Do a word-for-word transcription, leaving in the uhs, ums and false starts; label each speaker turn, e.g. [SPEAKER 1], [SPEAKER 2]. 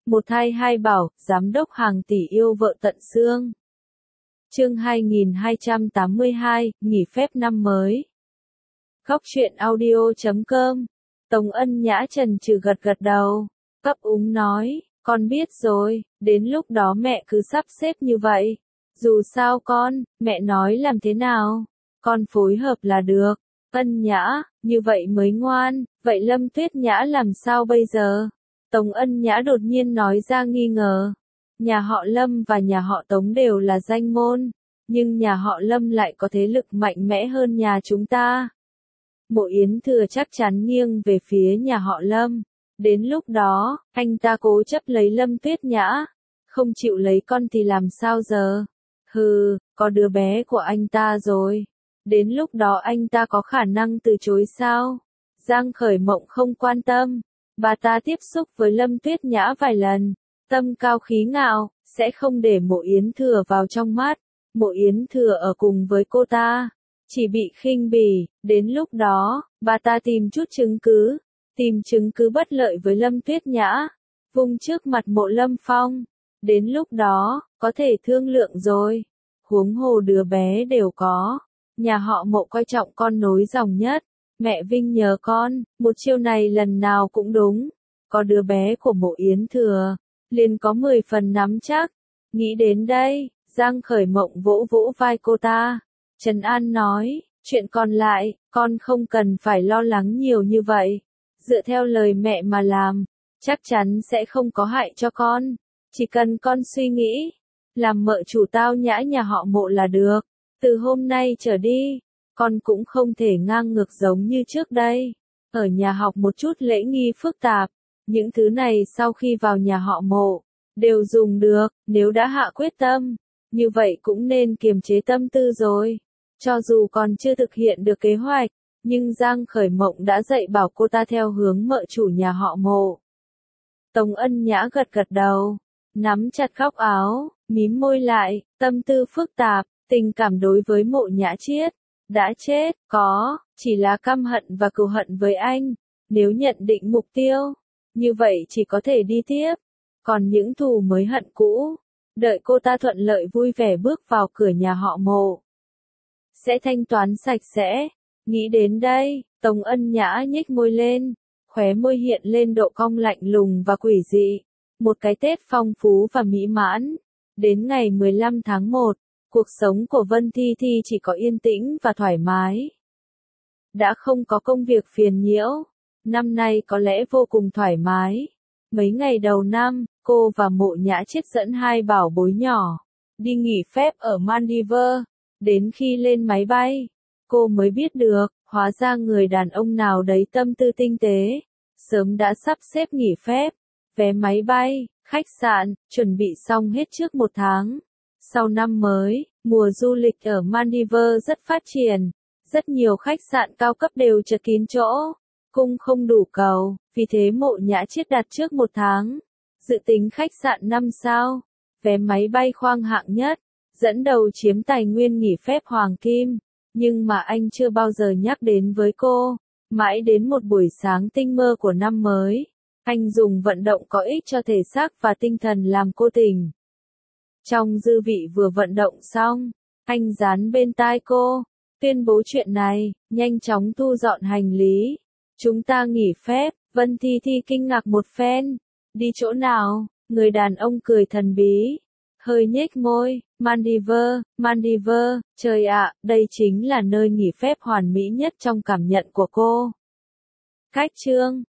[SPEAKER 1] Một thai hai bảo, giám đốc hàng tỷ yêu vợ tận xương. Chương hai nghìn hai trăm tám mươi hai, nghỉ phép năm mới. Góc truyện audio chấm com. Tống Ân Nhã chần chừ gật gật đầu, ấp úng nói, con biết rồi, đến lúc đó mẹ cứ sắp xếp như vậy. Dù sao con, mẹ nói làm thế nào, con phối hợp là được. Ân Nhã, như vậy mới ngoan, vậy Lâm Tuyết Nhã làm sao bây giờ? Tống Ân Nhã đột nhiên nói ra nghi ngờ. Nhà họ Lâm và nhà họ Tống đều là danh môn, nhưng nhà họ Lâm lại có thế lực mạnh mẽ hơn nhà chúng ta. Mộ Yến Thừa chắc chắn nghiêng về phía nhà họ Lâm. Đến lúc đó, anh ta cố chấp lấy Lâm Tuyết Nhã, không chịu lấy con thì làm sao giờ? Hừ, có đứa bé của anh ta rồi. Đến lúc đó anh ta có khả năng từ chối sao? Giang Khởi Mộng không quan tâm. Bà ta tiếp xúc với Lâm Tuyết Nhã vài lần, tâm cao khí ngạo, sẽ không để Mộ Yến Thừa vào trong mắt. Mộ Yến Thừa ở cùng với cô ta, chỉ bị khinh bỉ. Đến lúc đó, bà ta tìm chút chứng cứ, tìm chứng cứ bất lợi với Lâm Tuyết Nhã, vung trước mặt Mộ Lâm Phong. Đến lúc đó, có thể thương lượng rồi. Huống hồ đứa bé đều có. Nhà họ Mộ coi trọng con nối dòng nhất. Mẹ Vinh nhờ con, một chiêu này lần nào cũng đúng. Có đứa bé của Mộ Yến Thừa, liền có mười phần nắm chắc. Nghĩ đến đây, Giang Khởi Mộng vỗ vỗ vai cô ta. Trấn An nói, chuyện còn lại, con không cần phải lo lắng nhiều như vậy. Dựa theo lời mẹ mà làm, chắc chắn sẽ không có hại cho con. Chỉ cần con suy nghĩ, làm mợ chủ tao nhã nhà họ Mộ là được. Từ hôm nay trở đi, con cũng không thể ngang ngược giống như trước đây. Ở nhà học một chút lễ nghi phức tạp, những thứ này sau khi vào nhà họ Mộ, đều dùng được. Nếu đã hạ quyết tâm, như vậy cũng nên kiềm chế tâm tư rồi. Cho dù còn chưa thực hiện được kế hoạch, nhưng Giang Khởi Mộng đã dạy bảo cô ta theo hướng mợ chủ nhà họ Mộ. Tống Ân Nhã gật gật đầu, nắm chặt góc áo, mím môi lại, tâm tư phức tạp, tình cảm đối với Mộ Nhã Chiết đã chết, có, chỉ là căm hận và cừu hận với anh. Nếu nhận định mục tiêu, như vậy chỉ có thể đi tiếp. Còn những thù mới hận cũ, đợi cô ta thuận lợi vui vẻ bước vào cửa nhà họ Mộ, sẽ thanh toán sạch sẽ. Nghĩ đến đây, Tống Ân Nhã nhếch môi lên, khóe môi hiện lên độ cong lạnh lùng và quỷ dị. Một cái Tết phong phú và mỹ mãn. Đến ngày mười lăm tháng một, cuộc sống của Vân Thi Thi chỉ có yên tĩnh và thoải mái. Đã không có công việc phiền nhiễu. Năm nay có lẽ vô cùng thoải mái. Mấy ngày đầu năm, cô và Mộ Nhã Chiết dẫn hai bảo bối nhỏ đi nghỉ phép ở Maldives. Đến khi lên máy bay, cô mới biết được, hóa ra người đàn ông nào đấy tâm tư tinh tế, sớm đã sắp xếp nghỉ phép, vé máy bay, khách sạn, chuẩn bị xong hết trước một tháng. Sau năm mới, mùa du lịch ở Maldives rất phát triển, rất nhiều khách sạn cao cấp đều chật kín chỗ, cung không đủ cầu, vì thế Mộ Nhã Chiết đặt trước một tháng. Dự tính khách sạn năm sao, vé máy bay khoang hạng nhất, dẫn đầu chiếm tài nguyên nghỉ phép hoàng kim, nhưng mà anh chưa bao giờ nhắc đến với cô. Mãi đến một buổi sáng tinh mơ của năm mới, anh dùng vận động có ích cho thể xác và tinh thần làm cô tỉnh. Trong dư vị vừa vận động xong, anh dán bên tai cô, tuyên bố chuyện này, nhanh chóng thu dọn hành lý. Chúng ta nghỉ phép. Vân Thi Thi kinh ngạc một phen. Đi chỗ nào? Người đàn ông cười thần bí, hơi nhếch môi. Maldives, Maldives, trời ạ, đây chính là nơi nghỉ phép hoàn mỹ nhất trong cảm nhận của cô. Cách chương